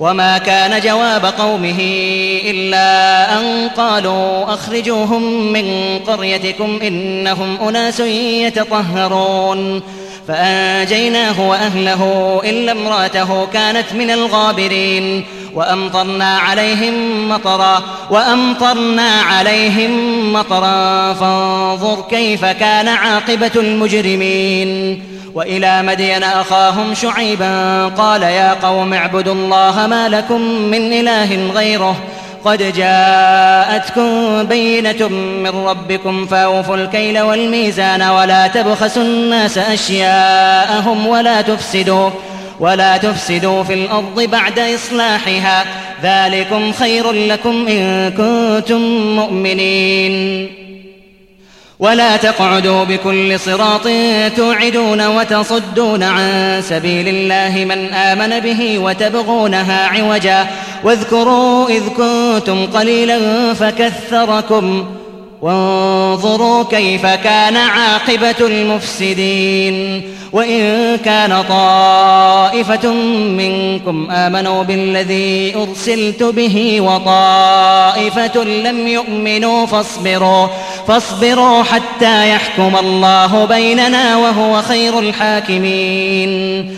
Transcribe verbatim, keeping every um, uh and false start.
وما كان جواب قومه إلا أن قالوا أخرجوهم من قريتكم إنهم أناس يتطهرون فأنجيناه وأهله إلا امرأته كانت من الغابرين وأمطرنا عليهم مطرا وأمطرنا عليهم مطرا فانظر كيف كان عاقبة المجرمين. وإلى مدين أخاهم شعيبا قال يا قوم اعبدوا الله ما لكم من إله غيره قد جاءتكم بينة من ربكم فأوفوا الكيل والميزان ولا تبخسوا الناس أشياءهم ولا تفسدوا ولا تفسدوا في الأرض بعد إصلاحها ذلكم خير لكم إن كنتم مؤمنين. ولا تقعدوا بكل صراط توعدون وتصدون عن سبيل الله من آمن به وتبغونها عوجا واذكروا إذ كنتم قليلا فكثركم وانظروا كيف كان عاقبة المفسدين. وإن كان طائفة منكم آمنوا بالذي أرسلت به وطائفة لم يؤمنوا فاصبروا, فاصبروا حتى يحكم الله بيننا وهو خير الحاكمين.